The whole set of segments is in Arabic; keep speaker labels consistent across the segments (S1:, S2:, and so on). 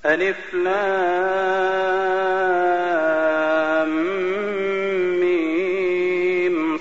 S1: ألف لام ميم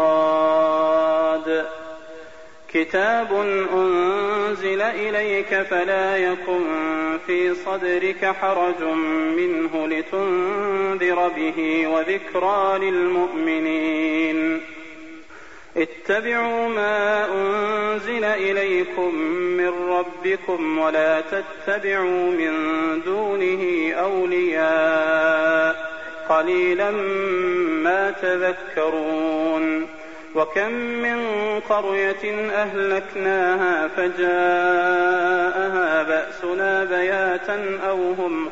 S1: صاد كتاب أنزل إليك فلا يكن في صدرك حرج منه لتنذر به وذكرى للمؤمنين اتبعوا ما أنزل إليكم من ربكم ولا تتبعوا من دونه أولياء قليلا ما تذكرون وكم من قرية أهلكناها فجاءها بأسنا بياتا أو هم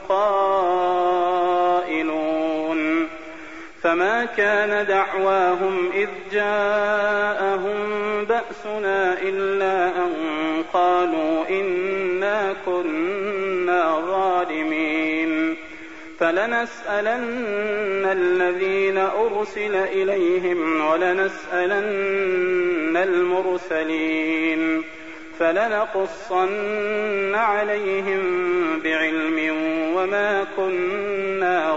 S1: قائلون فما كان دعواهم إذ جاءهم بأسنا إلا أن قالوا إنا كنا ظالمين فلنسألن الذين أرسل إليهم ولنسألن المرسلين فلنقصن عليهم بعلم وما كنا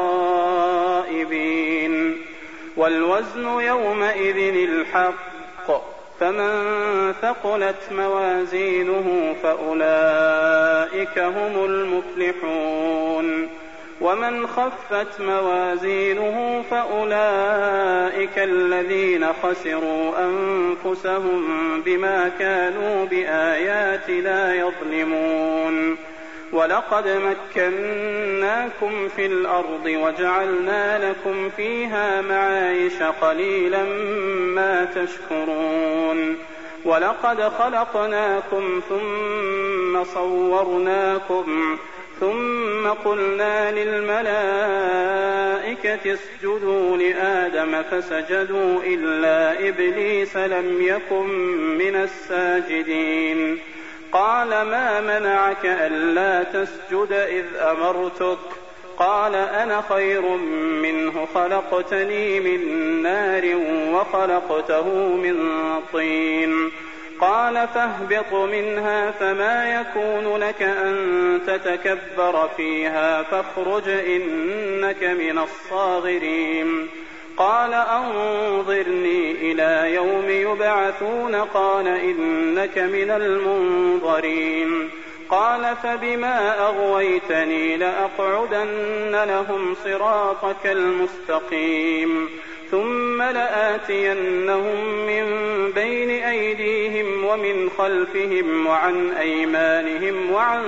S1: غائبين والوزن يومئذ الحق فمن ثقلت موازينه فأولئك هم المفلحون ومن خفت موازينه فأولئك الذين خسروا أنفسهم بما كانوا بآياتنا يظلمون ولقد مكناكم في الأرض وجعلنا لكم فيها معايش قليلا ما تشكرون ولقد خلقناكم ثم صورناكم ثم قلنا للملائكة اسجدوا لآدم فسجدوا إلا إبليس لم يكن من الساجدين قال ما منعك ألا تسجد إذ أمرتك قال أنا خير منه خلقتني من نار وخلقته من طين قال فاهبط منها فما يكون لك أن تتكبر فيها فاخرج إنك من الصاغرين قال أنظرني إلى يوم يبعثون قال إنك من المنظرين قال فبما أغويتني لأقعدن لهم صراطك المستقيم ثم لآتينهم من بين أيديهم ومن خلفهم وعن أيمانهم وعن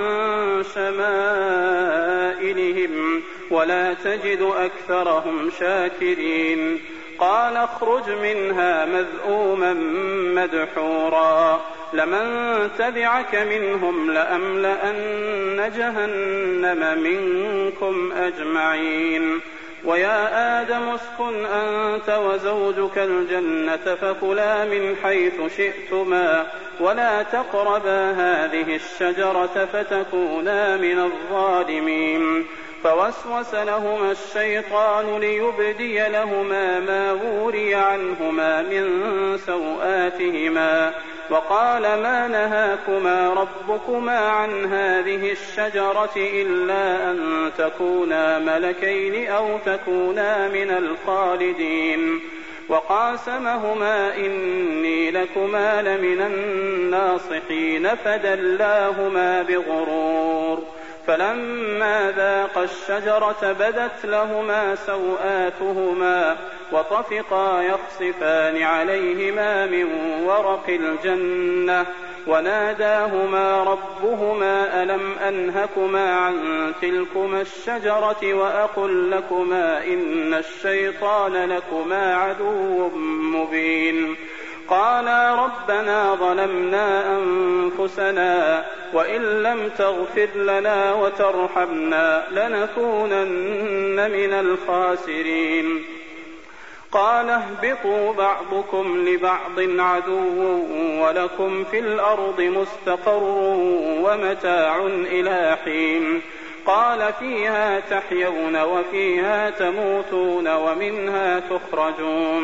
S1: شمائلهم ولا تجد أكثرهم شاكرين قال اخرج منها مذءوما مدحورا لمن تبعك منهم لأملأن جهنم منكم أجمعين ويا آدم اسكن أنت وزوجك الجنة فكلا من حيث شئتما ولا تقربا هذه الشجرة فتكونا من الظالمين فوسوس لهما الشيطان ليبدي لهما ما وري عنهما من سوآتهما وقال ما نهاكما ربكما عن هذه الشجرة إلا أن تكونا ملكين أو تكونا من الخالدين وقاسمهما إني لكما لمن الناصحين فدلاهما بغرور فلما ذاقا الشجرة بدت لهما سوآتهما وطفقا يخصفان عليهما من ورق الجنة وناداهما ربهما ألم أنهكما عن تلكما الشجرة وأقل لكما إن الشيطان لكما عدو مبين قالا ربنا ظلمنا أنفسنا وإن لم تغفر لنا وترحمنا لنكونن من الخاسرين قال اهبطوا بعضكم لبعض عدو ولكم في الأرض مستقر ومتاع إلى حين قال فيها تحيون وفيها تموتون ومنها تخرجون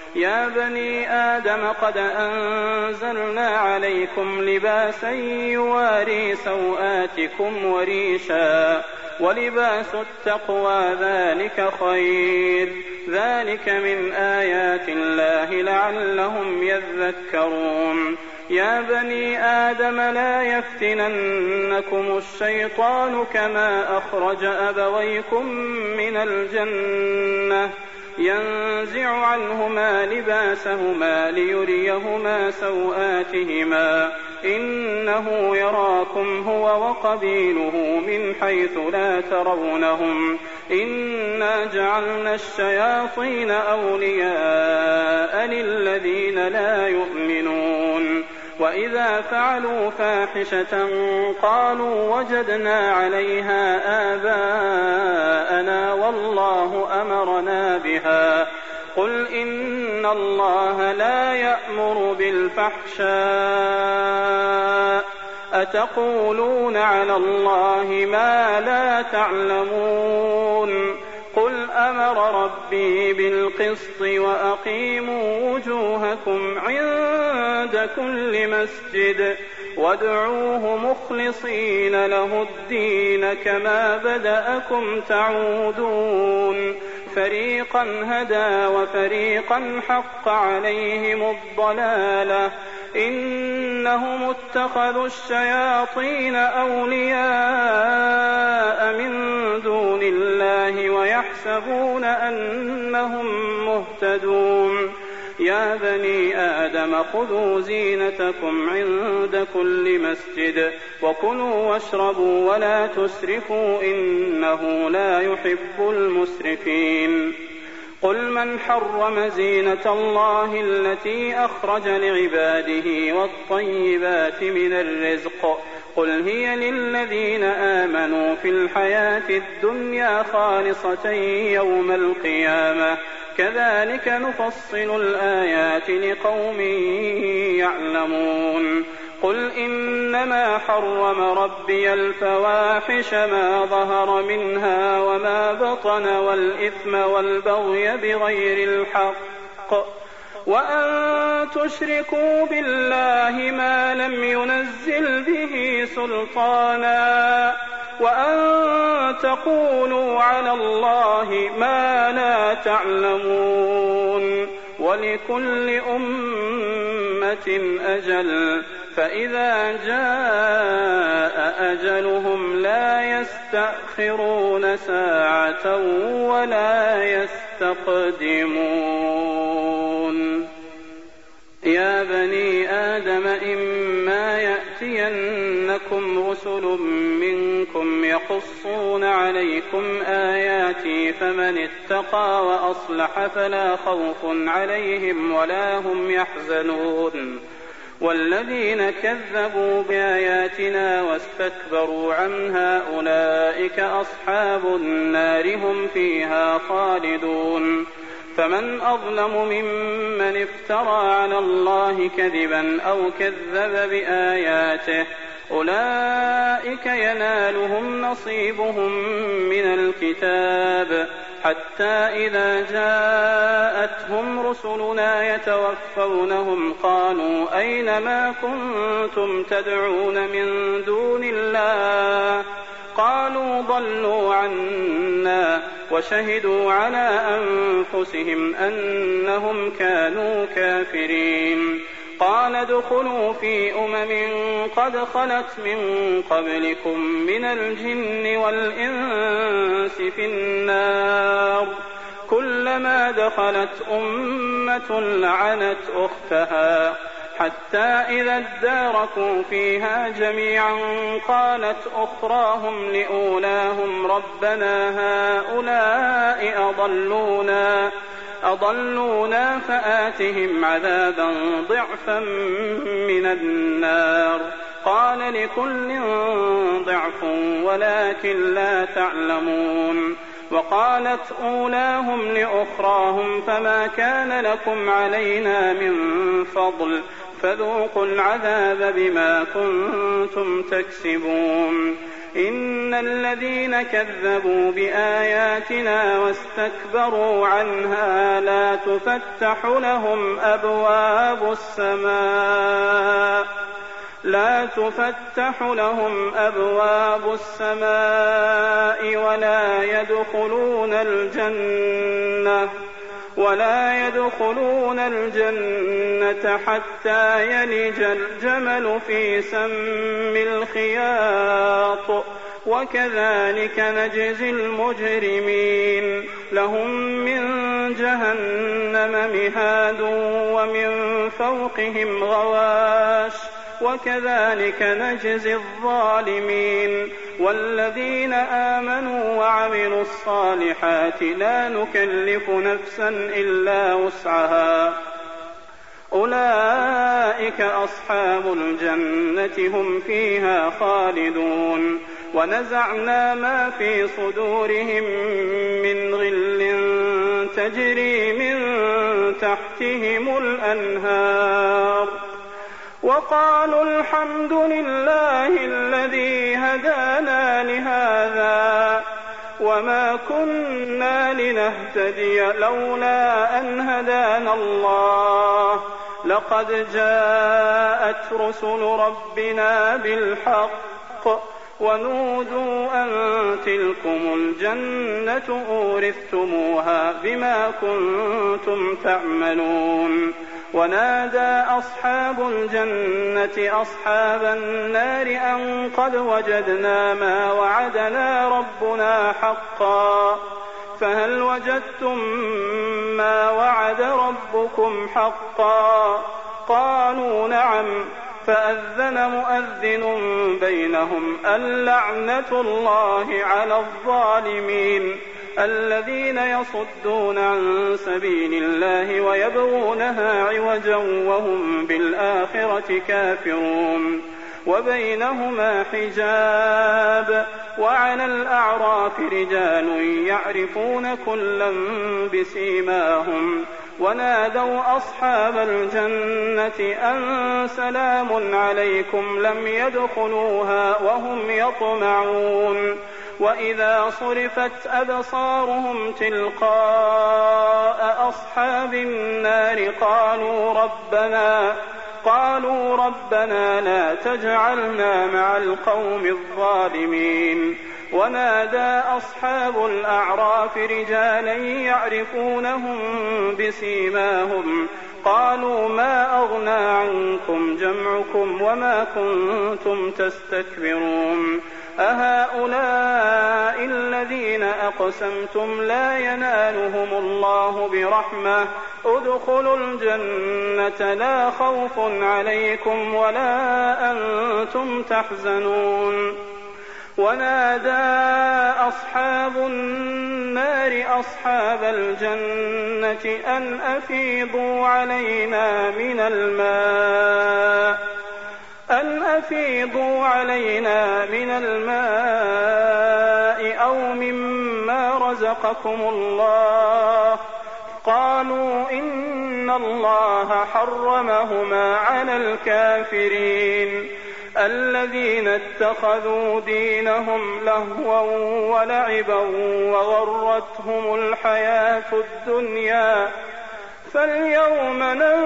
S1: يا بني آدم قد أنزلنا عليكم لباسا يواري سوآتكم وريشا ولباس التقوى ذلك خير ذلك من آيات الله لعلهم يذكرون يا بني آدم لا يفتننكم الشيطان كما أخرج أبويكم من الجنة ينزع عنهما لباسهما ليريهما سوآتهما إنه يراكم هو وقبيله من حيث لا ترونهم إنا جعلنا الشياطين أولياء للذين لا يؤمنون وإذا فعلوا فاحشة قالوا وجدنا عليها آباءنا والله أمرنا بها قل إن الله لا يأمر بالفحشاء أتقولون على الله ما لا تعلمون قل أمر ربي بالقسط وأقيموا وجوهكم عند كل مسجد وادعوه مخلصين له الدين كما بدأكم تعودون فريقا هدى وفريقا حق عليهم الضلالة إنهم اتخذوا الشياطين أولياء من دون الله ويحسبون أنهم مهتدون يا بني آدم خذوا زينتكم عند كل مسجد وكلوا واشربوا ولا تسرفوا إنه لا يحب المسرفين قل من حرم زينة الله التي أخرج لعباده والطيبات من الرزق قل هي للذين آمنوا في الحياة الدنيا خالصة يوم القيامة كذلك نفصل الآيات لقوم يعلمون قل إنما حرم ربي الفواحش ما ظهر منها وما بطن والإثم والبغي بغير الحق وأن تشركوا بالله ما لم ينزل به سلطانا وأن تقولوا على الله ما لا تعلمون ولكل أمة أجل فإذا جاء أجلهم لا يستأخرون ساعة ولا يستقدمون يا بني آدم إما يأتينكم رسل منكم يقصون عليكم آياتي فمن اتقى وأصلح فلا خوف عليهم ولا هم يحزنون والذين كذبوا بآياتنا واستكبروا عنها أولئك أصحاب النار هم فيها خالدون فمن أظلم ممن افترى على الله كذبا أو كذب بآياته أولئك ينالهم نصيبهم من الكتاب حتى إذا جاءتهم رسلنا يتوفونهم قالوا أين ما كنتم تدعون من دون الله قالوا ضلوا عنا وشهدوا على أنفسهم أنهم كانوا كافرين قال ادخلوا في قد خلت من قبلكم من الجن والإنس في النار كلما دخلت أمة لعنت أختها حتى إذا اداركوا فيها جميعا قالت أخراهم لأولاهم ربنا هؤلاء أضلونا فآتهم عذابا ضعفا من النار قال لكل ضعف ولكن لا تعلمون وقالت أولاهم لأخراهم فما كان لكم علينا من فضل فذوقوا العذاب بما كنتم تكسبون. إن الذين كذبوا بآياتنا واستكبروا عنها لا تفتح لهم أبواب السماء ولا يدخلون الجنة حتى يلج الجمل في سم الخياط وكذلك نجزي المجرمين. لهم من جهنم مهاد ومن فوقهم غواش وكذلك نجزي الظالمين. والذين آمنوا وعملوا الصالحات لا نكلف نفسا إلا وسعها أولئك أصحاب الجنة هم فيها خالدون. ونزعنا ما في صدورهم من غل تجري من تحتهم الأنهار وقالوا الحمد لله الذي هدانا لهذا وما كنا لنهتدي لولا أن هدانا الله لقد جاءت رسل ربنا بالحق ونودوا أن تلكم الجنة أورثتموها بما كنتم تعملون. ونادى أصحاب الجنة أصحاب النار أن قد وجدنا ما وعدنا ربنا حقا فهل وجدتم ما وعد ربكم حقا؟ قالوا نعم. فأذن مؤذن بينهم اللعنة الله على الظالمين الذين يصدون عن سبيل الله ويبغونها عوجا وهم بالآخرة كافرون. وبينهما حجاب. وعلى الأعراف رجال يعرفون كلا بسيماهم ونادوا أصحاب الجنة أن سلام عليكم لم يدخلوها وهم يطمعون. وإذا صرفت أبصارهم تلقاء أصحاب النار قالوا ربنا لا تجعلنا مع القوم الظالمين. ونادى أصحاب الأعراف رجالا يعرفونهم بسيماهم قالوا ما أغنى عنكم جمعكم وما كنتم تستكبرون أهؤلاء الذين أقسمتم لا ينالهم الله برحمة ادخلوا الجنة لا خوف عليكم ولا أنتم تحزنون. ونادى أصحاب النار أصحاب الجنة أن أفيضوا علينا من الماء أو مما رزقكم الله قالوا إن الله حرمهما على الكافرين الذين اتخذوا دينهم لهوا ولعبا وغرتهم الحياة الدنيا فاليوم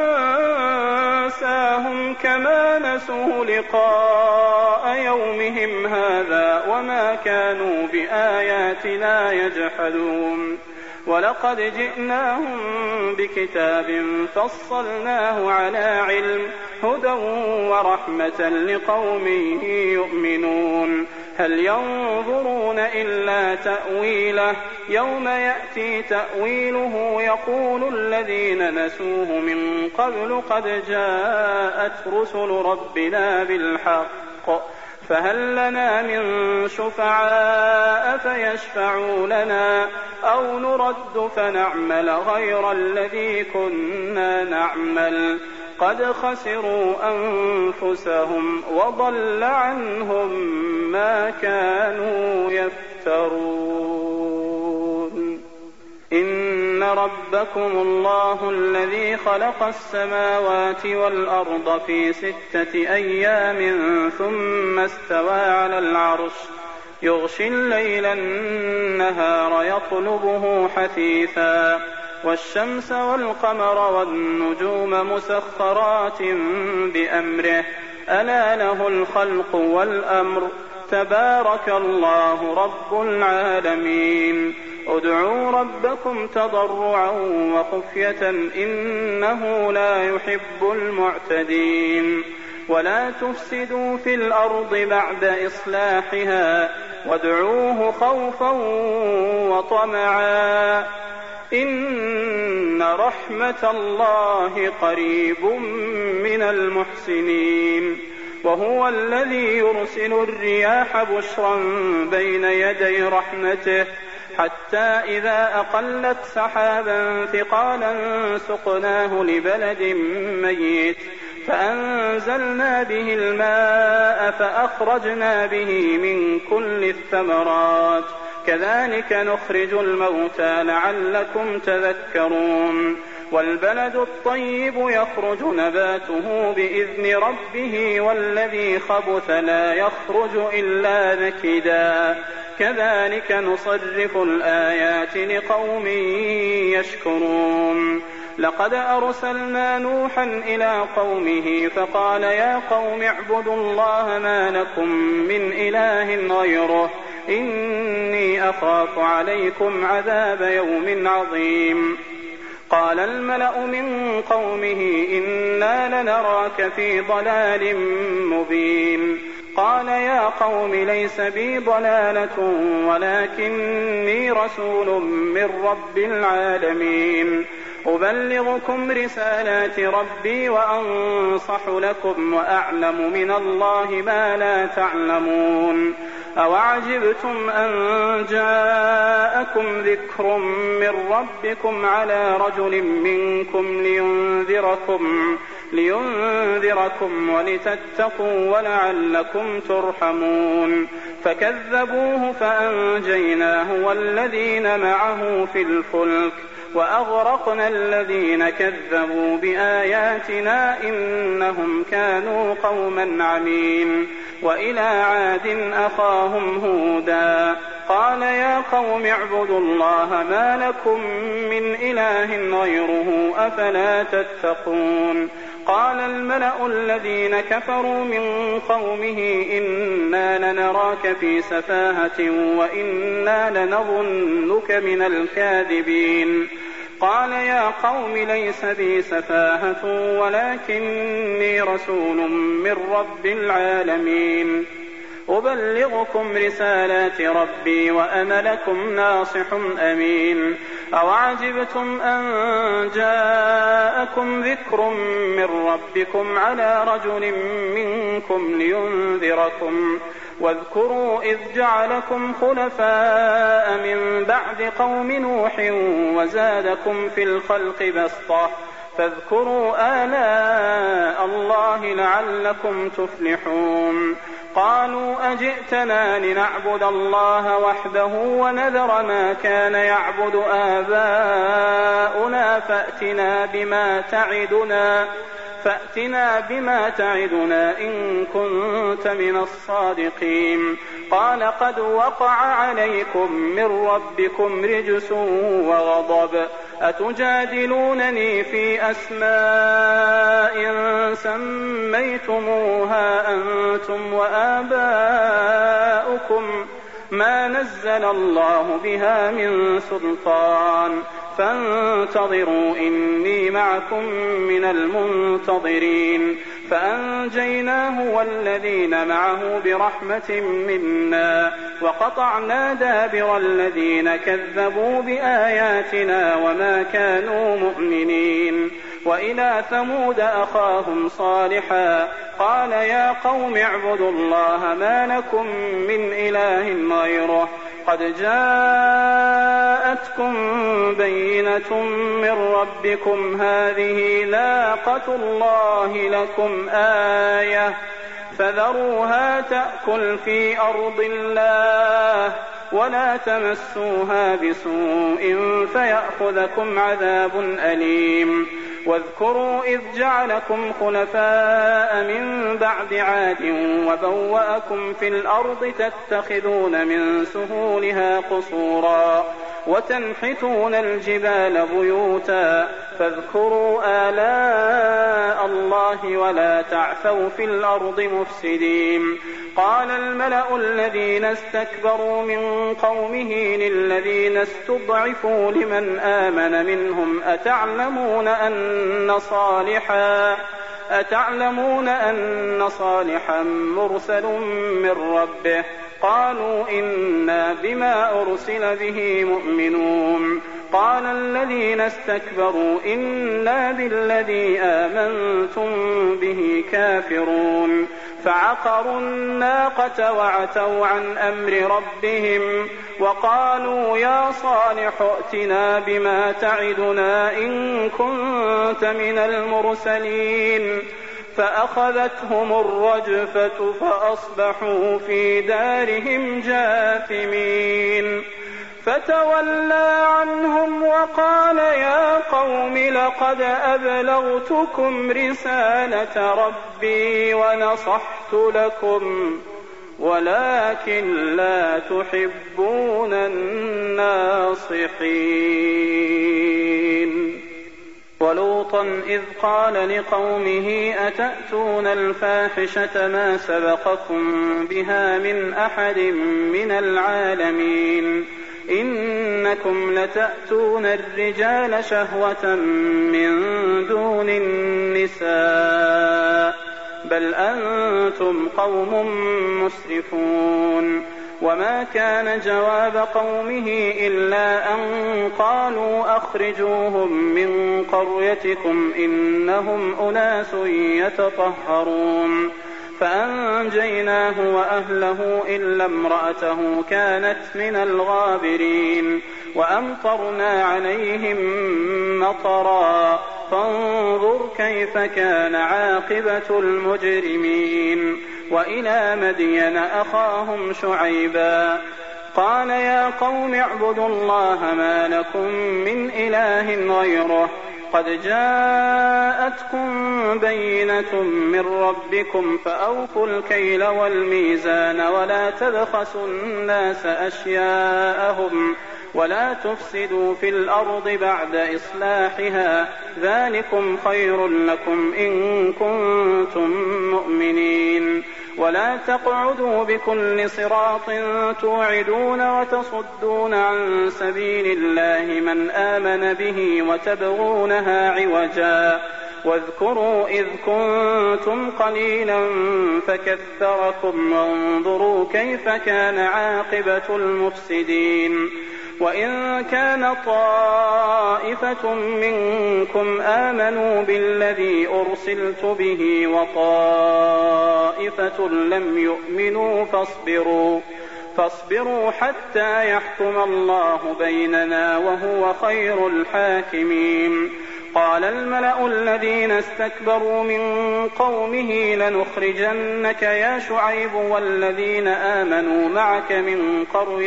S1: ننساهم كما نسوا لقاء يومهم هذا وما كانوا بآياتنا يجحدون. ولقد جئناهم بكتاب فصلناه على علم هدى ورحمة لقوم يؤمنون. هل ينظرون إلا تأويله يوم يأتي تأويله يقول الذين نسوه من قبل قد جاءت رسل ربنا بالحق فهل لنا من شفعاء فيشفعوا لنا أو نرد فنعمل غير الذي كنا نعمل قد خسروا أنفسهم وضل عنهم ما كانوا يفترون. إن ربكم الله الذي خلق السماوات والأرض في 6 أيام ثم استوى على العرش يغشي الليل النهار يطلبه حثيثا والشمس والقمر والنجوم مسخرات بأمره ألا له الخلق والأمر تبارك الله رب العالمين ادعوا ربكم تضرعا وخفية إنه لا يحب المعتدين ولا تفسدوا في الأرض بعد إصلاحها وادعوه خوفا وطمعا إن رحمة الله قريب من المحسنين وهو الذي يرسل الرياح بشرا بين يدي رحمته حتى إذا أقلت سحابا ثقالا سقناه لبلد ميت فأنزلنا به الماء فأخرجنا به من كل الثمرات كذلك نخرج الموتى لعلكم تذكرون والبلد الطيب يخرج نباته بإذن ربه والذي خبث لا يخرج إلا نكدا كذلك نصرف الآيات لقوم يشكرون لقد أرسلنا نوحا إلى قومه فقال يا قوم اعبدوا الله ما لكم من إله غيره إني أخاف عليكم عذاب يوم عظيم قال الملأ من قومه إنا لنراك في ضلال مبين قال يا قوم ليس بي ضلالة ولكني رسول من رب العالمين أبلغكم رسالات ربي وأنصح لكم وأعلم من الله ما لا تعلمون أوعجبتم أن جاءكم ذكر من ربكم على رجل منكم لينذركم ولتتقوا ولعلكم ترحمون فكذبوه فأنجيناه والذين معه في الفلك وأغرقنا الذين كذبوا بآياتنا إنهم كانوا قوما عمين وإلى عاد أخاهم هودا قال يا قوم اعبدوا الله ما لكم من إله غيره أفلا تتقون قال الملأ الذين كفروا من قومه إنا لنراك في سفاهة وإنا لنظنك من الكاذبين قال يا قوم ليس بي سفاهة ولكني رسول من رب العالمين أبلغكم رسالات ربي وأنا لكم ناصح أمين أوعجبتم أن جاءكم ذكر من ربكم على رجل منكم لينذركم واذكروا إذ جعلكم خلفاء من بعد قوم نوح وزادكم في الخلق بسطة فاذكروا آلاء الله لعلكم تفلحون قالوا أجئتنا لنعبد الله وحده ونذر ما كان يعبد آباؤنا فأتنا بما تعدنا إن كنت من الصادقين قال قد وقع عليكم من ربكم رجس وغضب أتجادلونني في أسماء سميتموها أنتم وآباؤكم ما نزل الله بها من سلطان فانتظروا إني معكم من المنتظرين فأنجيناه والذين معه برحمة منا وقطعنا دابر الذين كذبوا بآياتنا وما كانوا مؤمنين وإلى ثمود أخاهم صالحا قال يا قوم اعبدوا الله ما لكم من إله غيره قد جاءتكم بينة من ربكم هذه ناقة الله لكم آية فذروها تأكل في أرض الله ولا تمسوها بسوء فيأخذكم عذاب أليم. واذكروا إذ جعلكم خلفاء من بعد عاد وبوأكم في الأرض تتخذون من سهولها قصورا وتنحتون الجبال بيوتا فاذكروا آلاء الله ولا تعثوا في الأرض مفسدين. قال الملأ الذين استكبروا من قومه للذين استضعفوا لمن آمن منهم أتعلمون أن صالحا مرسل من ربه قالوا إنا بما أرسل به مؤمنون. قال الذين استكبروا إنا بالذي آمنتم به كافرون. فعقروا الناقة وعتوا عن أمر ربهم وقالوا يا صالح ائتنا بما تعدنا إن كنت من المرسلين. فأخذتهم الرجفة فأصبحوا في دارهم جاثمين. فتولى عنهم وقال يا قوم لقد أبلغتكم رسالة ربي ونصحت لكم ولكن لا تحبون الناصحين. ولوطا إذ قال لقومه أتأتون الفاحشة ما سبقكم بها من أحد من العالمين إنكم لتأتون الرجال شهوة من دون النساء بل أنتم قوم مسرفون. وما كان جواب قومه إلا أن قالوا أخرجوهم من قريتكم إنهم أناس يتطهرون. فأنجيناه وأهله إلا امرأته كانت من الغابرين. وأمطرنا عليهم مطرا فانظر كيف كان عاقبة المجرمين. وإلى مدين أخاهم شعيبا قال يا قوم اعبدوا الله ما لكم من إله غيره قد جاءتكم بينة من ربكم فأوفوا الكيل والميزان ولا تبخسوا الناس أشياءهم ولا تفسدوا في الأرض بعد إصلاحها ذلكم خير لكم إن كنتم مؤمنين. ولا تقعدوا بكل صراط توعدون وتصدون عن سبيل الله من آمن به وتبغونها عوجا. واذكروا إذ كنتم قليلا فكثركم وانظروا كيف كان عاقبة المفسدين. وإن كان طائفة منكم آمنوا بالذي أرسلت به وطائفة لم يؤمنوا فاصبروا حتى يحكم الله بيننا وهو خير الحاكمين. قال الملأ الذين استكبروا من قومه لنخرجنك يا شعيب والذين آمنوا معك من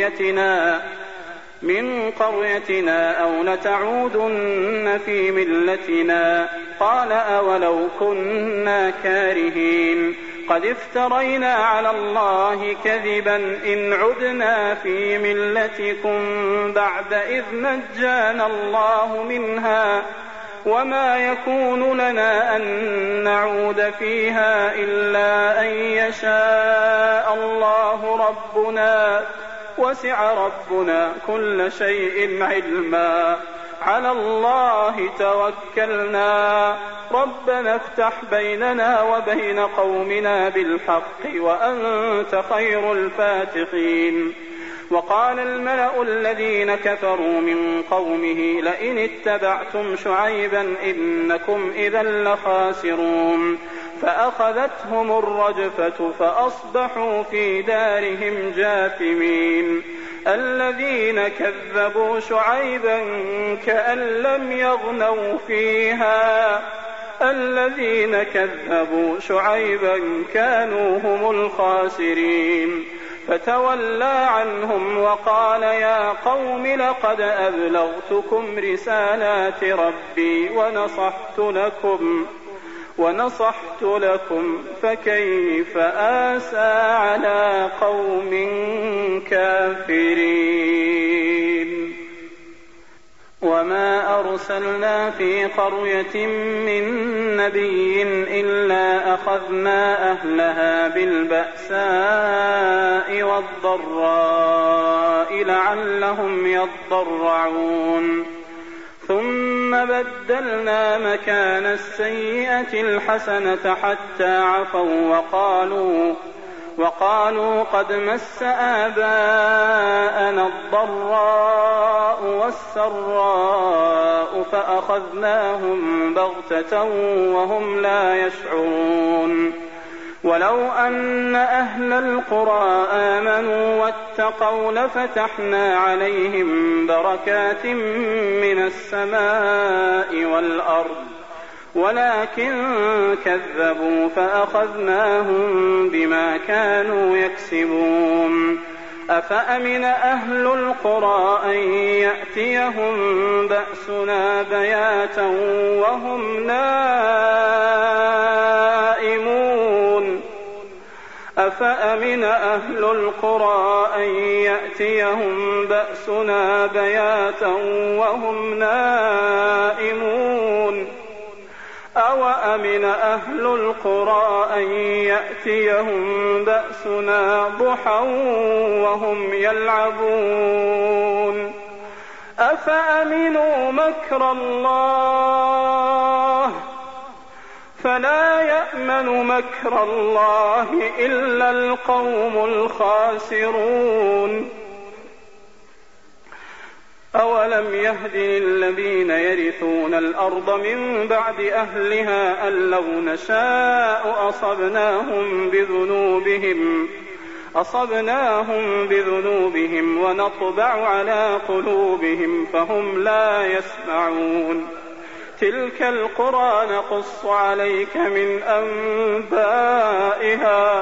S1: قريتنا أو لتعودن في ملتنا. قال أولو كنا كارهين قد افترينا على الله كذبا إن عدنا في ملتكم بعد إذ نجانا الله منها وما يكون لنا أن نعود فيها إلا أن يشاء الله ربنا وسع ربنا كل شيء علما على الله توكلنا ربنا افتح بيننا وبين قومنا بالحق وأنت خير الفاتحين. وقال الملأ الذين كفروا من قومه لئن اتبعتم شعيبا إنكم إذا لخاسرون. فأخذتهم الرجفة فأصبحوا في دارهم جاثمين. الذين كذبوا شعيبا كأن لم يغنوا فيها الذين كذبوا شعيبا كانوا هم الخاسرين. فتولى عنهم وقال يا قوم لقد أبلغتكم رسالات ربي ونصحت لكم فكيف آسى على قوم كافرين. وما أرسلنا في قرية من نبي إلا أخذنا أهلها بالبأساء والضراء لعلهم يضرعون ثم بدلنا مكان السيئة الحسنة حتى عفوا وقالوا قد مس آباءنا الضراء والسراء فأخذناهم بغتة وهم لا يشعرون. ولو أن أهل القرى آمنوا واتقوا لفتحنا عليهم بركات من السماء والأرض ولكن كذبوا فأخذناهم بما كانوا يكسبون. أفأمن أهل القرى أن يأتيهم بأسنا بياتا وهم نائمون أفأمن أهل القرى أن يأتيهم بأسنا بياتا وهم نائمون أوأمن أهل القرى أن يأتيهم بأسنا ضحى وهم يلعبون أفأمنوا مكر الله فلا يأمن مكر الله إلا القوم الخاسرون. أولم يهد للذين يرثون الأرض من بعد أهلها أن لو نشاء أصبناهم بذنوبهم ونطبع على قلوبهم فهم لا يسمعون. تلك القرى نقص عليك من أنبائها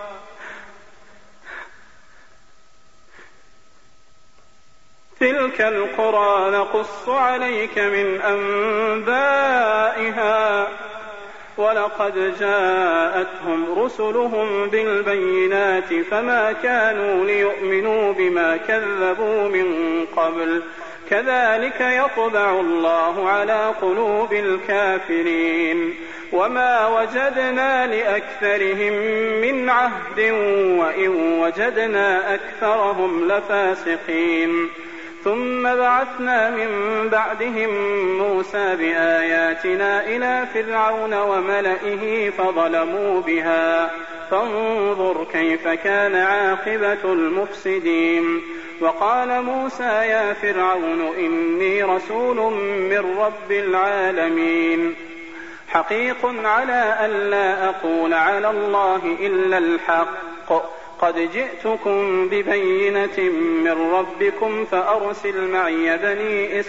S1: ولقد جاءتهم رسلهم بالبينات فما كانوا ليؤمنوا بما كذبوا من قبل كذلك يطبع الله على قلوب الكافرين. وما وجدنا لأكثرهم من عهد وإن وجدنا أكثرهم لفاسقين. ثم بعثنا من بعدهم موسى بآياتنا إلى فرعون وملئه فظلموا بها فانظر كيف كان عاقبة المفسدين. وقال موسى يا فرعون إني رسول من رب العالمين حقيق على ألا أقول على الله إلا الحق قد جئتكم ببينة من ربكم فأرسل معي بني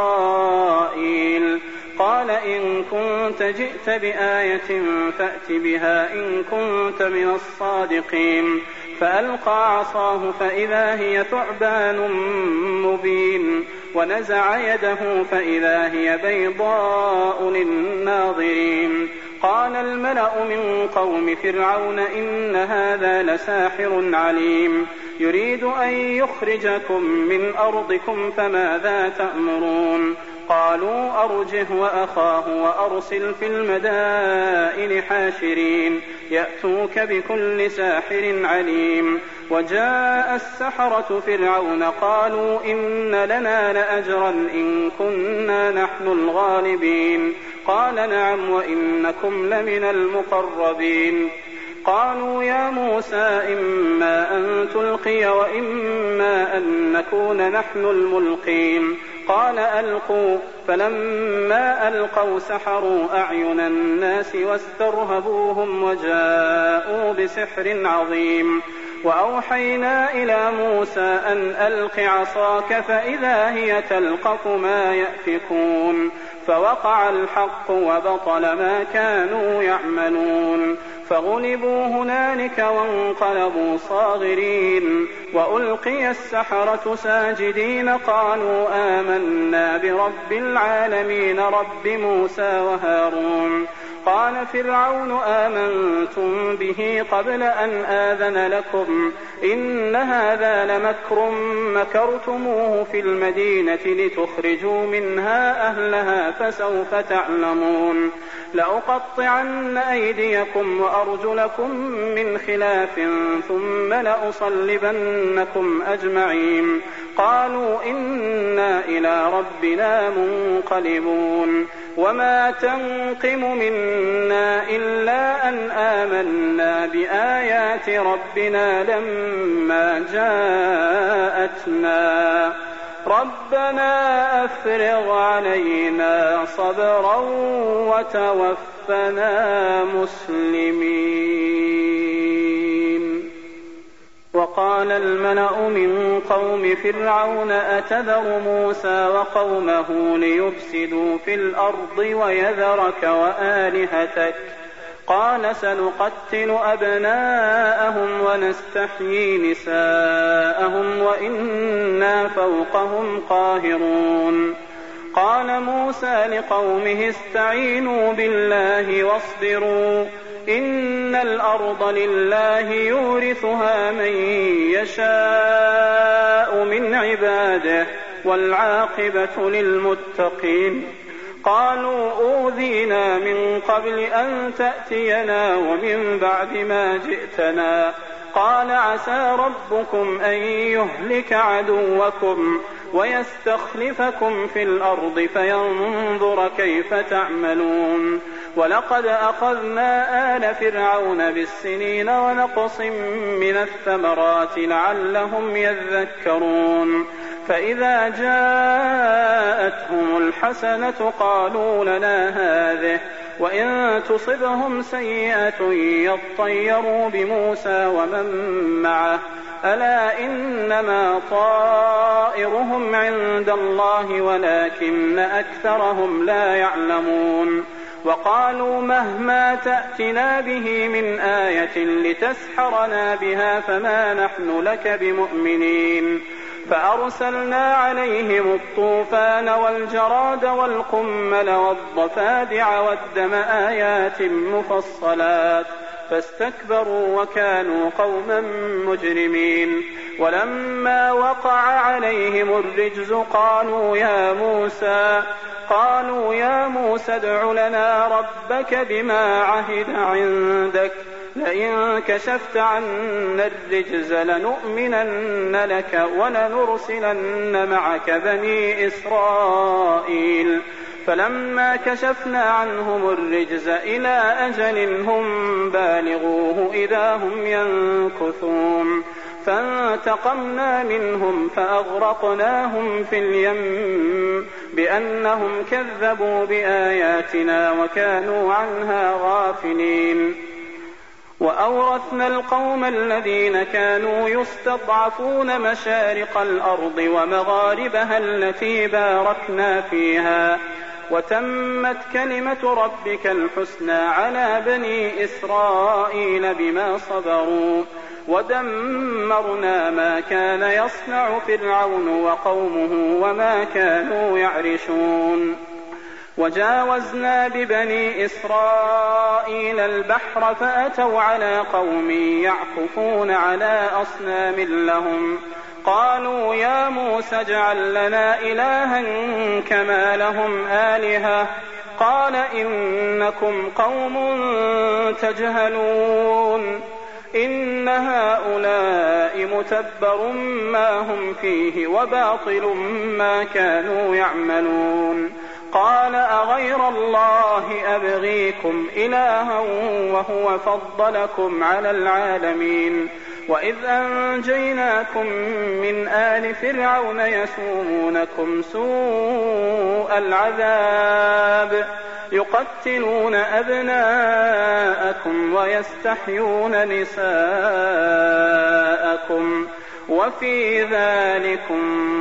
S1: إسرائيل. قال إن كنت جئت بآية فأت بها إن كنت من الصادقين. فألقى عصاه فإذا هي ثعبان مبين ونزع يده فإذا هي بيضاء للناظرين. قال الملأ من قوم فرعون إن هذا لساحر عليم يريد أن يخرجكم من أرضكم فماذا تأمرون. قالوا أرجه وأخاه وأرسل في المدائن حاشرين يأتوك بكل ساحر عليم. وجاء السحرة فرعون قالوا إن لنا لأجرا إن كنا نحن الغالبين. قال نعم وإنكم لمن المقربين. قالوا يا موسى إما أن تلقي وإما أن نكون نحن الملقين. قال ألقوا فلما ألقوا سحروا أعين الناس واسترهبوهم وجاءوا بسحر عظيم. وأوحينا إلى موسى أن ألق عصاك فإذا هي تلقف ما يأفكون. فوقع الحق وبطل ما كانوا يعملون. فغلبوا هنالك وانقلبوا صاغرين وألقي السحرة ساجدين قالوا آمنا برب العالمين رب موسى وهارون. قال فرعون آمنتم به قبل أن آذن لكم إن هذا لمكر مكرتموه في المدينة لتخرجوا منها أهلها فسوف تعلمون. لأقطعن أيديكم وأرجلكم من خلاف ثم لأصلبنكم أجمعين. قالوا إنا إلى ربنا منقلبون. وما تنقم منا إلا أن آمنا بآيات ربنا لما جاءتنا ربنا أفرغ علينا صبرا وتوفنا مسلمين. وقال الملأ من قوم فرعون أتذر موسى وقومه ليفسدوا في الأرض ويذرك وآلهتك قال سنقتل أبناءهم ونستحيي نساءهم وإنا فوقهم قاهرون. قال موسى لقومه استعينوا بالله واصبروا إن الأرض لله يورثها من يشاء من عباده والعاقبة للمتقين. قالوا أوذينا من قبل أن تأتينا ومن بعد ما جئتنا. قال عسى ربكم أن يهلك عدوكم ويستخلفكم في الأرض فينظر كيف تعملون. ولقد أخذنا آل فرعون بالسنين ونقص من الثمرات لعلهم يذكرون. فإذا جاءتهم الحسنة قالوا لنا هذه وإن تصبهم سيئة يطيروا بموسى ومن معه ألا إنما طائرهم عند الله ولكن أكثرهم لا يعلمون. وقالوا مهما تأتنا به من آية لتسحرنا بها فما نحن لك بمؤمنين. فأرسلنا عليهم الطوفان والجراد والقمل والضفادع والدم آيات مفصلات فاستكبروا وكانوا قوما مجرمين. ولما وقع عليهم الرجز قالوا يا موسى ادع لنا ربك بما عهد عندك لئن كشفت عنا الرجز لنؤمنن لك ولنرسلن معك بني إسرائيل. فلما كشفنا عنهم الرجز إلى أجل هم بالغوه إذا هم ينكثون. فانتقمنا منهم فأغرقناهم في اليم بأنهم كذبوا بآياتنا وكانوا عنها غافلين. وأورثنا القوم الذين كانوا يستضعفون مشارق الأرض ومغاربها التي باركنا فيها وتمت كلمة ربك الحسنى على بني إسرائيل بما صبروا ودمرنا ما كان يصنع فرعون وقومه وما كانوا يعرشون. وجاوزنا ببني إسرائيل البحر فأتوا على قوم يعكفون على أصنام لهم قالوا يا موسى اجعل لنا إلها كما لهم آلهة قال إنكم قوم تجهلون إن هؤلاء متبر ما هم فيه وباطل ما كانوا يعملون. قال أغير الله أبغيكم إلها وهو فضلكم على العالمين وإذ أنجيناكم من آل فرعون يسومونكم سوء العذاب يقتلون أبناءكم ويستحيون نساءكم وفي ذلكم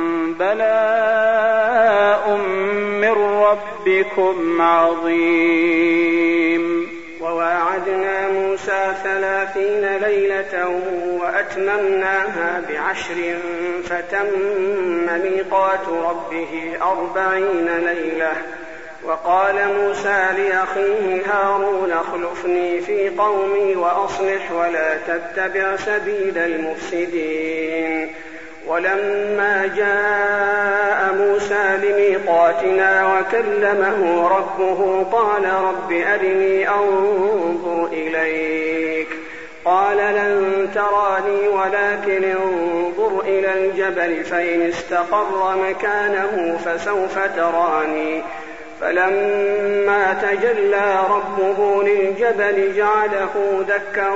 S1: بلاء من ربكم عظيم. وواعد
S2: وعدنا موسى 30 ليلة وأتممناها ب10 فتم ميقات ربه 40 ليلة. وقال موسى لأخيه هارون اخلفني في قومي وأصلح ولا تتبع سبيل المفسدين. ولما جاء موسى لميقاتنا وكلمه ربه قال رب أرني أنظر إليك. قال لن تراني ولكن انظر إلى الجبل فإن استقر مكانه فسوف تراني. فلما تجلى ربه للجبل جعله دكا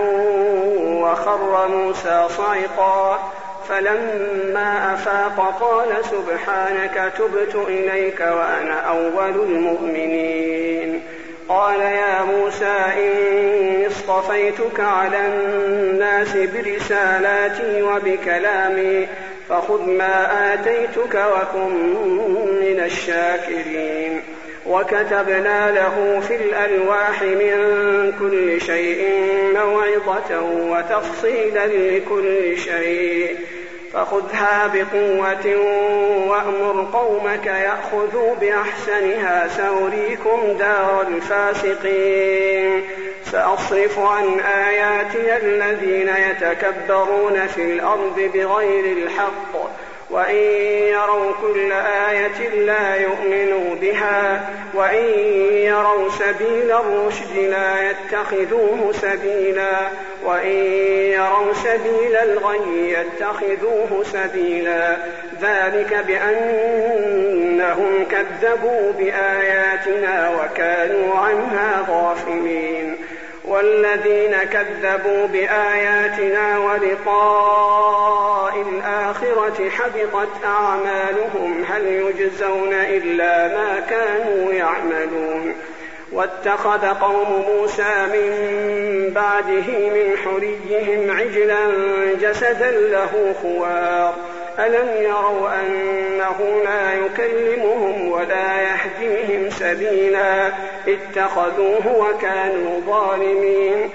S2: وخر موسى صعقا. فلما أفاق قال سبحانك تبت إليك وأنا أول المؤمنين. قال يا موسى إني اصطفيتك على الناس برسالاتي وبكلامي فخذ ما آتيتك وكن من الشاكرين. وكتبنا له في الألواح من كل شيء موعظة وتفصيلا لكل شيء فخذها بقوة وأمر قومك يأخذوا بأحسنها سأريكم دار الفاسقين. سأصرف عن آياتي الذين يتكبرون في الأرض بغير الحق وإن يروا كل آية لا يؤمنوا بها وإن يروا سبيل الرشد لا يتخذوه سبيلا وإن يروا سبيل الغي يتخذوه سبيلا. ذلك بأنهم كذبوا بآياتنا وكانوا عنها غافلين. والذين كذبوا بآياتنا ولقاء الآخرة حبطت أعمالهم هل يجزون إلا ما كانوا يعملون. واتخذ قوم موسى من بعده من حليهم عجلا جسدا له خوار ألم يروا أنه لا يكلمهم ولا يهديهم سبيلا اتخذوه وكانوا ظالمين.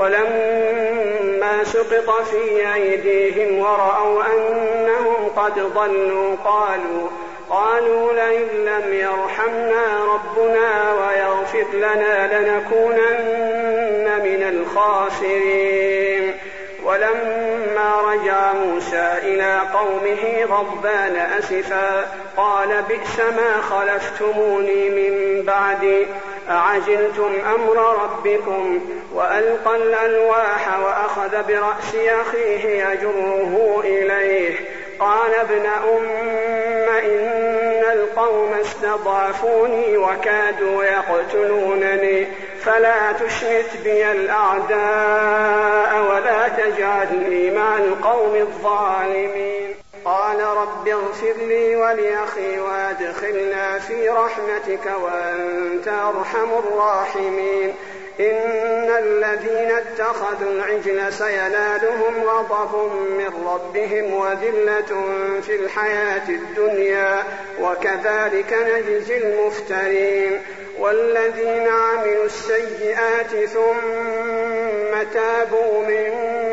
S2: ولما سقط في أيديهم ورأوا أنهم قد ضلوا قالوا لئن لم يرحمنا ربنا ويغفر لنا لنكونن من الخاسرين. ولما رجع موسى إلى قومه غضبان أسفا قال بئس ما خلفتموني من بعدي أعجلتم أمر ربكم. وألقى الألواح وأخذ برأس أخيه يجره إليه قال ابن إن القوم استضعفوني وكادوا يقتلونني فلا تشمت بي الأعداء ولا تجعلني مع القوم الظالمين. قال رب اغفر لي ولأخي وادخلنا في رحمتك وأنت أرحم الراحمين. إن الذين اتخذوا العجل سينالهم غضب من ربهم وذلة في الحياة الدنيا وكذلك نجزي المفترين. والذين عملوا السيئات ثم تابوا من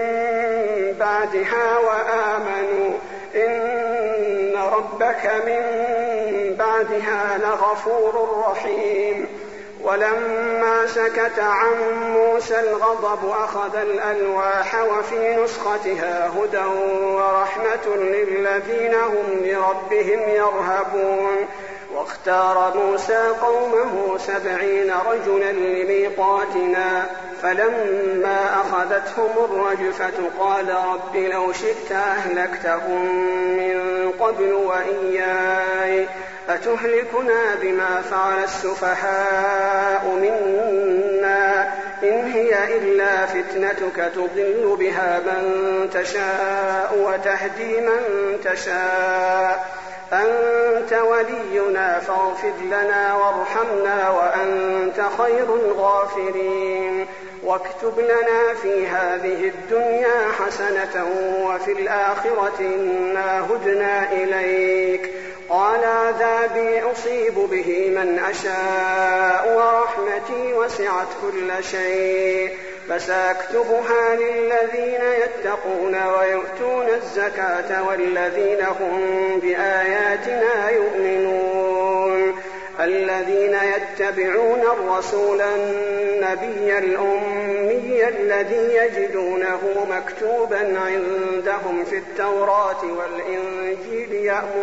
S2: بعدها وآمنوا إن ربك من بعدها لغفور رحيم. ولما سكت عن موسى الغضب أخذ الألواح وفي نسختها هدى ورحمة للذين هم لربهم يرهبون. واختار موسى قومه 70 رجلا لميقاتنا فلما أخذتهم الرجفة قال رب لو شئت أهلكتهم من قبل وإياي أتهلكنا بما فعل السفهاء منا إن هي إلا فتنتك تضل بها من تشاء وتهدي من تشاء أنت ولينا فاغفر لنا وارحمنا وأنت خير الغافرين. واكتب لنا في هذه الدنيا حسنة وفي الآخرة إنا هدنا إليك. قال عذابي أصيب به من أشاء ورحمتي وسعت كل شيء فساكتبها للذين يتقون ويؤتون الزكاة والذين هم بآياتنا يؤمنون الذين يتبعون الرسول النبي الأمي الذي يجدونه مكتوبا عندهم في التوراة والإنجيل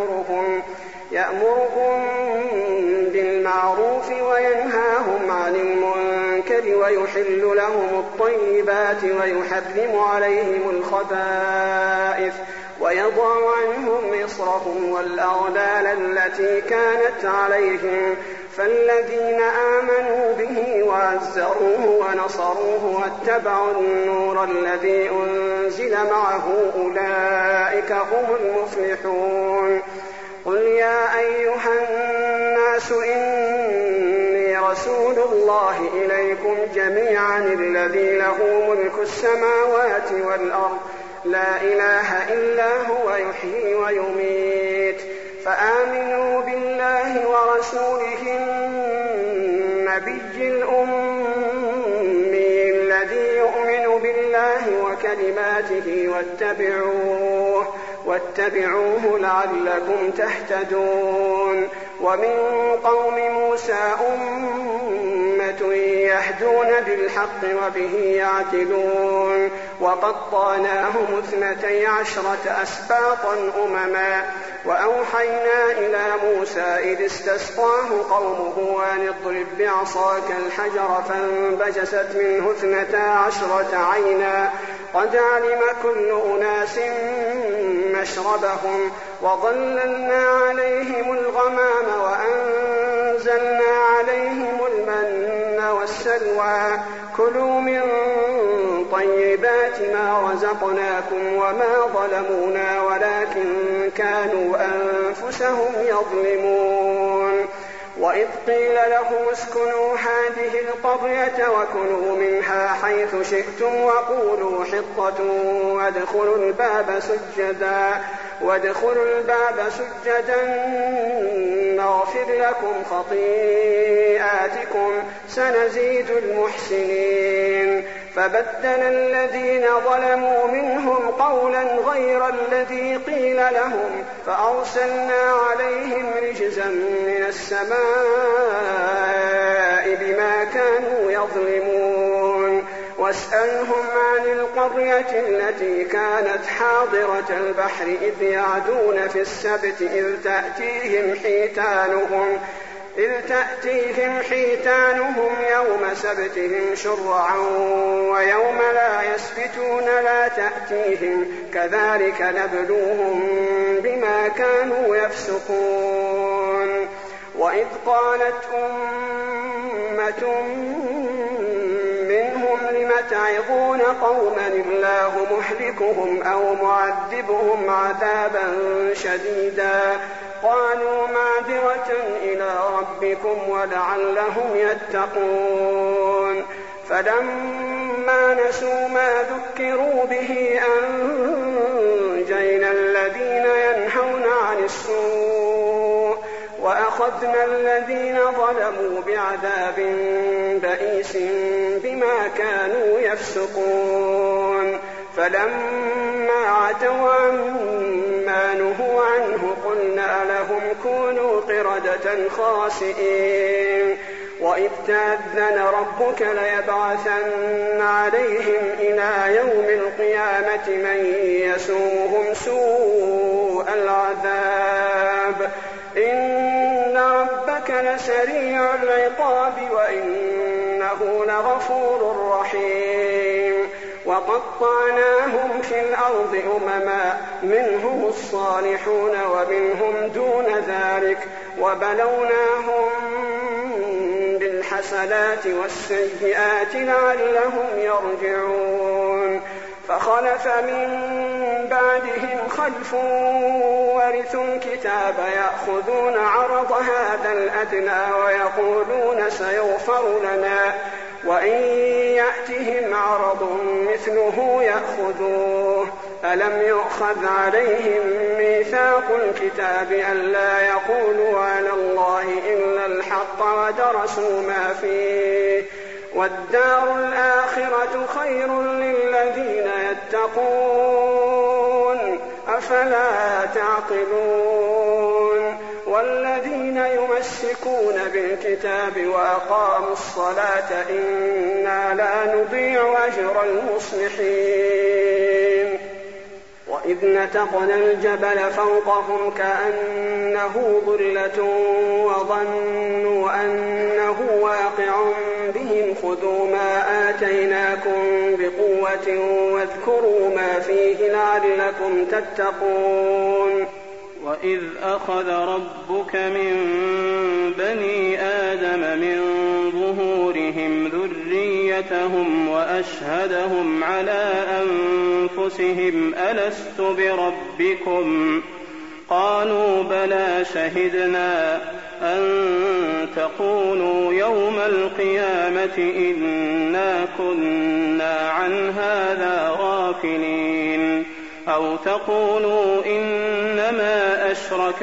S2: يأمرهم بالمعروف وينهاهم عن المنكر ويحل لهم الطيبات ويحرم عليهم الخبائث ويضع عنهم إصرهم والأغلال التي كانت عليهم فالذين آمنوا به وعزروه ونصروه واتبعوا النور الذي أنزل معه أولئك هم المفلحون قل يا أيها الناس إني رسول الله إليكم جميعا الذي له ملك السماوات والأرض لا إله إلا هو يحيي ويميت فآمنوا بالله ورسوله النبي الأمي الذي يؤمن بالله وكلماته واتبعوه لعلكم تهتدون ومن قوم موسى أمة يهدون بالحق وبه يعدلون وقطعناهم 12 أسباطا أمما وأوحينا إلى موسى إذ استسقاه قومه أن اضرب بعصاك الحجر فانبجست منه 12 عينا قد علم كل أناس مشربهم وظللنا عليهم الغمام وأنزلنا عليهم المن والسلوى كلوا من طيبات ما رزقناكم وما ظلمونا ولكن كانوا أنفسهم يظلمون وإذ قيل لهم اسكنوا هذه القرية وكلوا منها حيث شئتم وقولوا حطة وادخلوا الباب سجدا نغفر لكم خطيئاتكم سنزيد المحسنين فبدل الذين ظلموا منهم قولا غير الذي قيل لهم فأرسلنا عليهم رجزا من السماء بما كانوا يظلمون واسألهم عن القرية التي كانت حاضرة البحر إذ يعدون في السبت إذ تأتيهم حيتانهم يوم سبتهم شرعا ويوم لا يسبتون لا تأتيهم كذلك نبلوهم بما كانوا يفسقون وإذ قالت أمة منهم لم تعظون قوما الله مهلكهم أو معذبهم عذابا شديدا قالوا معذرة إلى ربكم ولعلهم يتقون فلما نسوا ما ذكروا به أنجينا الذين ينهون عن السوء وأخذنا الذين ظلموا بعذاب بئيس بما كانوا يفسقون فلما عتوا عما نهوا عنه قلنا لهم كونوا قردة خاسئين وإذ تأذن ربك ليبعثن عليهم إلى يوم القيامة من يسومهم سوء العذاب إن ربك لسريع العقاب وإنه لغفور رحيم وقطعناهم في الأرض أمما منهم الصالحون ومنهم دون ذلك وبلوناهم بالحسنات والسيئات لعلهم يرجعون فخلف من بعدهم خلف ورثوا الكتاب يأخذون عرض هذا الأدنى ويقولون سيغفر لنا وإن يأتهم عرض مثله يأخذوه ألم يؤخذ عليهم ميثاق الكتاب ألا يقولوا على الله إلا الحق ودرسوا ما فيه والدار الآخرة خير للذين يتقون أفلا تعقلون والذين يمسكون بالكتاب وأقاموا الصلاة إنا لا نضيع أجر المصلحين وإذ نتقنا الجبل فوقهم كأنه ظلة وظنوا أنه واقع بهم خذوا ما آتيناكم بقوة واذكروا ما فيه لعلكم تتقون
S1: وإذ أخذ ربك من بني آدم من ظهورهم ذريتهم وأشهدهم على أنفسهم ألست بربكم قالوا بلى شهدنا أن تقولوا يوم القيامة إنا كنا عن هذا غافلين أو تقولوا إنما أشرك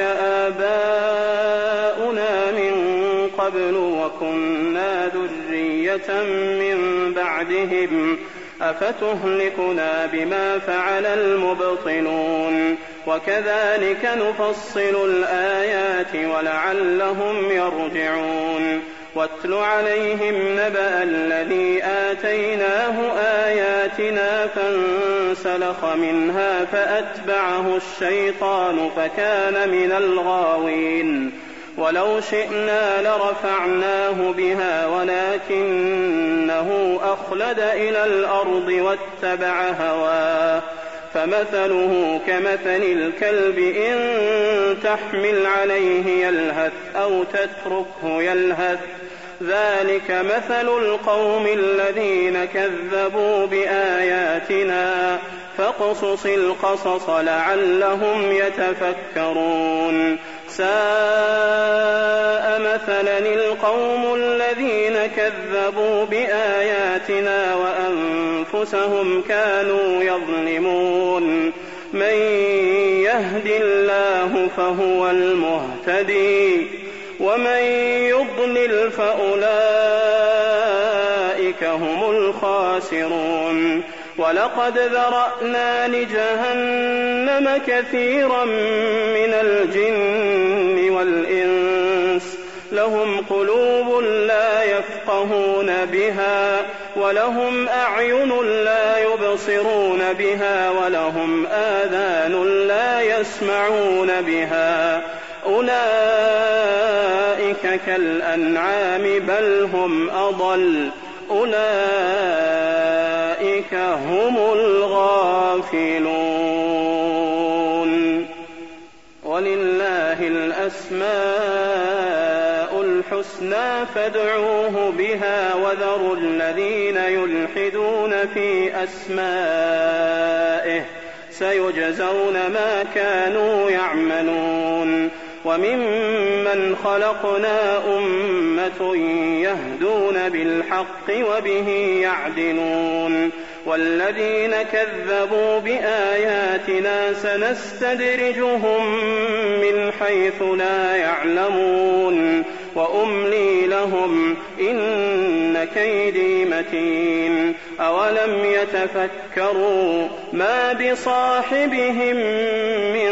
S1: آباؤنا من قبل وكنا ذرية من بعدهم أفتهلكنا بما فعل المبطلون وكذلك نفصل الآيات ولعلهم يرجعون واتل عليهم نبأ الذي آتيناه آياتنا فانسلخ منها فأتبعه الشيطان فكان من الغاوين ولو شئنا لرفعناه بها ولكنه أخلد إلى الأرض واتبع هواه فمثله كمثل الكلب إن تحمل عليه يلهث أو تتركه يلهث ذلك مثل القوم الذين كذبوا بآياتنا فاقصص القصص لعلهم يتفكرون ساء مثلا القوم الذين كذبوا بآياتنا وأنفسهم كانوا يظلمون من يهد الله فهو المهتدي ومن يضلل فأولئك هم الخاسرون ولقد ذرأنا لجهنم كثيرا من الجن والإنس لهم قلوب لا يفقهون بها ولهم أعين لا يبصرون بها ولهم آذان لا يسمعون بها أولئك كالأنعام بل هم أضل أولئك هم الغافلون ولله الأسماء الحسنى فادعوه بها وذروا الذين يلحدون في أسمائه سيجزون ما كانوا يعملون وممن خلقنا أمة يهدون بالحق وبه يعدلون والذين كذبوا بآياتنا سنستدرجهم من حيث لا يعلمون وأملي لهم إن كيدي متين أولم يتفكروا ما بصاحبهم من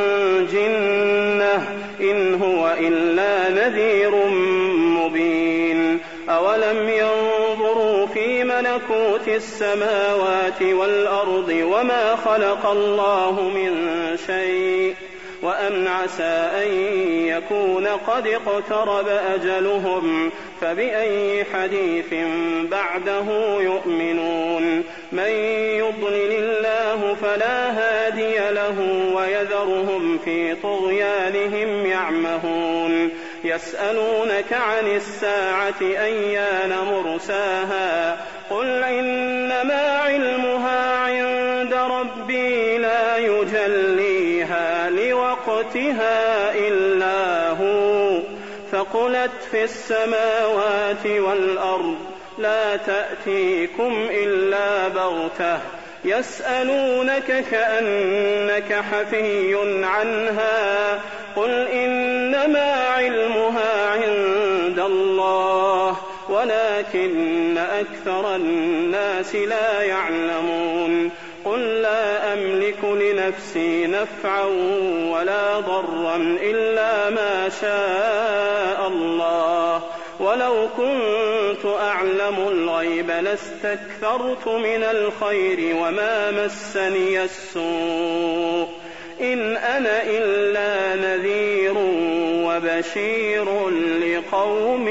S1: جنة إن هو إلا نذير مبين أولم ينظروا في ملكوت السماوات والأرض وما خلق الله من شيء وأن عسى أن يكون قد اقترب أجلهم فبأي حديث بعده يؤمنون من يضلل الله فلا هادي له ويذرهم في طغيانهم يعمهون يسألونك عن الساعة أيان مرساها قل إنما علمها عند ربي لا يجليها لوقتها إلا هو ثقلت في السماوات والأرض لا تأتيكم إلا بغتة يسألونك كأنك حفي عنها قل إنما علمها عند الله ولا ولكن أكثر الناس لا يعلمون قل لا أملك لنفسي نفعا ولا ضرا إلا ما شاء الله ولو كنت أعلم الغيب لاستكثرت من الخير وما مسني السوء إن أنا إلا نذير وبشير لقوم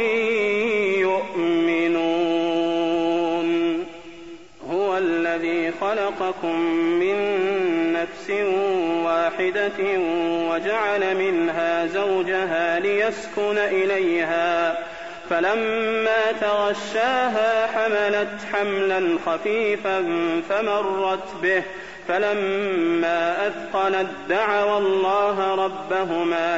S1: يؤمنون هو الذي خلقكم من نفس واحدة وجعل منها زوجها ليسكن إليها فلما تغشاها حملت حملا خفيفا فمرت به فلما أثقلت دعوا الله ربهما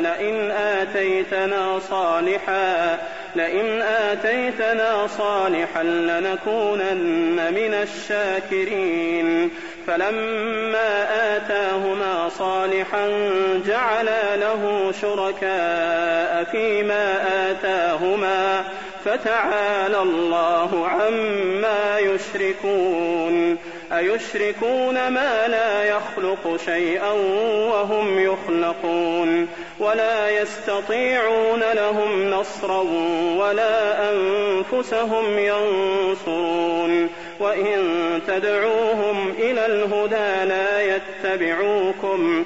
S1: لئن آتيتنا صالحا لنكونن من الشاكرين فلما آتاهما صالحا جعلا له شركاء فيما آتاهما فتعالى الله عما يشركون أيشركون ما لا يخلق شيئا وهم يخلقون ولا يستطيعون لهم نصرا ولا أنفسهم ينصرون وإن تدعوهم إلى الهدى لا يتبعوكم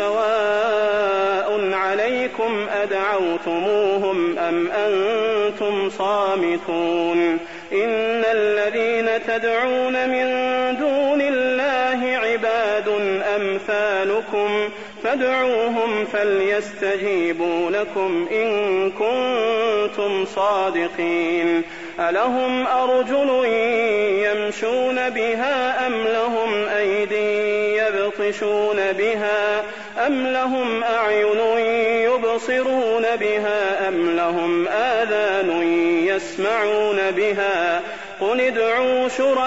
S1: سواء عليكم أدعوتموهم أم أنتم صامتون إن الذين تدعون من دون الله عباد أمثالكم فادعوهم فليستجيبوا لكم إن كنتم صادقين ألهم أرجل يمشون بها أم لهم أيدي يبطشون بها أم لهم أعين يبصرون بها أم لهم آذان يسمعون بها قل ادعوا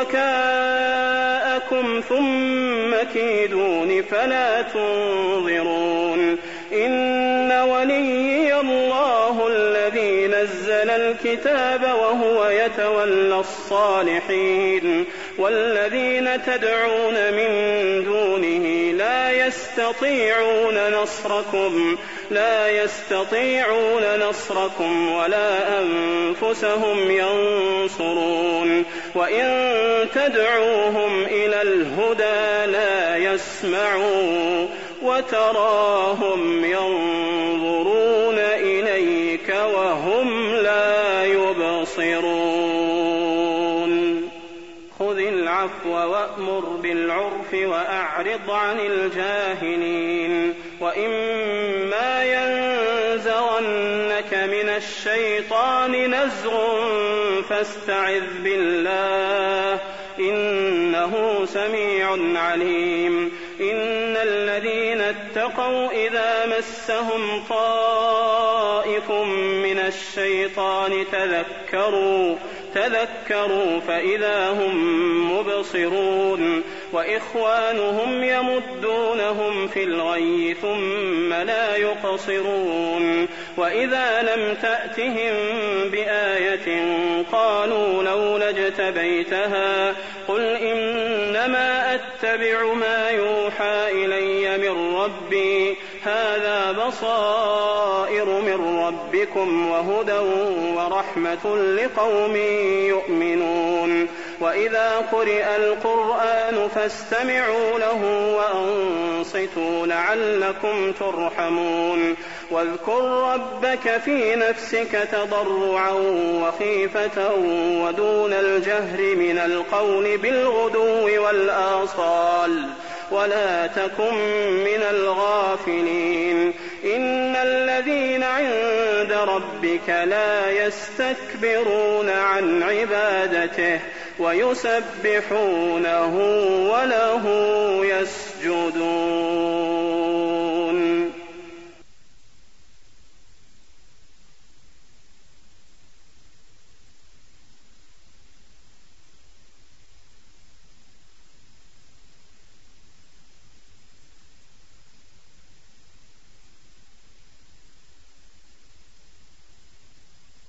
S1: شركاءكم ثم كيدون فلا تنظرون إن وليي الله الذي نزل الكتاب وهو يتولى الصالحين والذين تدعون من دونه لا يستطيعون نصركم ولا أنفسهم ينصرون وإن تدعوهم إلى الهدى لا يسمعوا وتراهم ينظرون إليك وهم لا يبصرون خذ العفو وأمر بالعرف وأعرض عن الجاهلين وإما ينزغنك من الشيطان نزغ فاستعذ بالله إنه سميع عليم إن الذين اتقوا إذا مسهم طائف من الشيطان تذكروا فإذا هم مبصرون وإخوانهم يمدونهم في الغي ثم لا يقصرون وإذا لم تأتهم بآية قالوا لولا اجتبيتها قل إنما أتبع ما يوحى إلي من ربي هذا بصائر من ربكم وهدى ورحمة لقوم يؤمنون وإذا قرئ القرآن فاستمعوا له وأنصتوا لعلكم ترحمون واذكر ربك في نفسك تضرعا وخيفة ودون الجهر من القول بالغدو والآصال ولا تكن من الغافلين إن الذين عند ربك لا يستكبرون عن عبادته ويسبحونه وله يسجدون.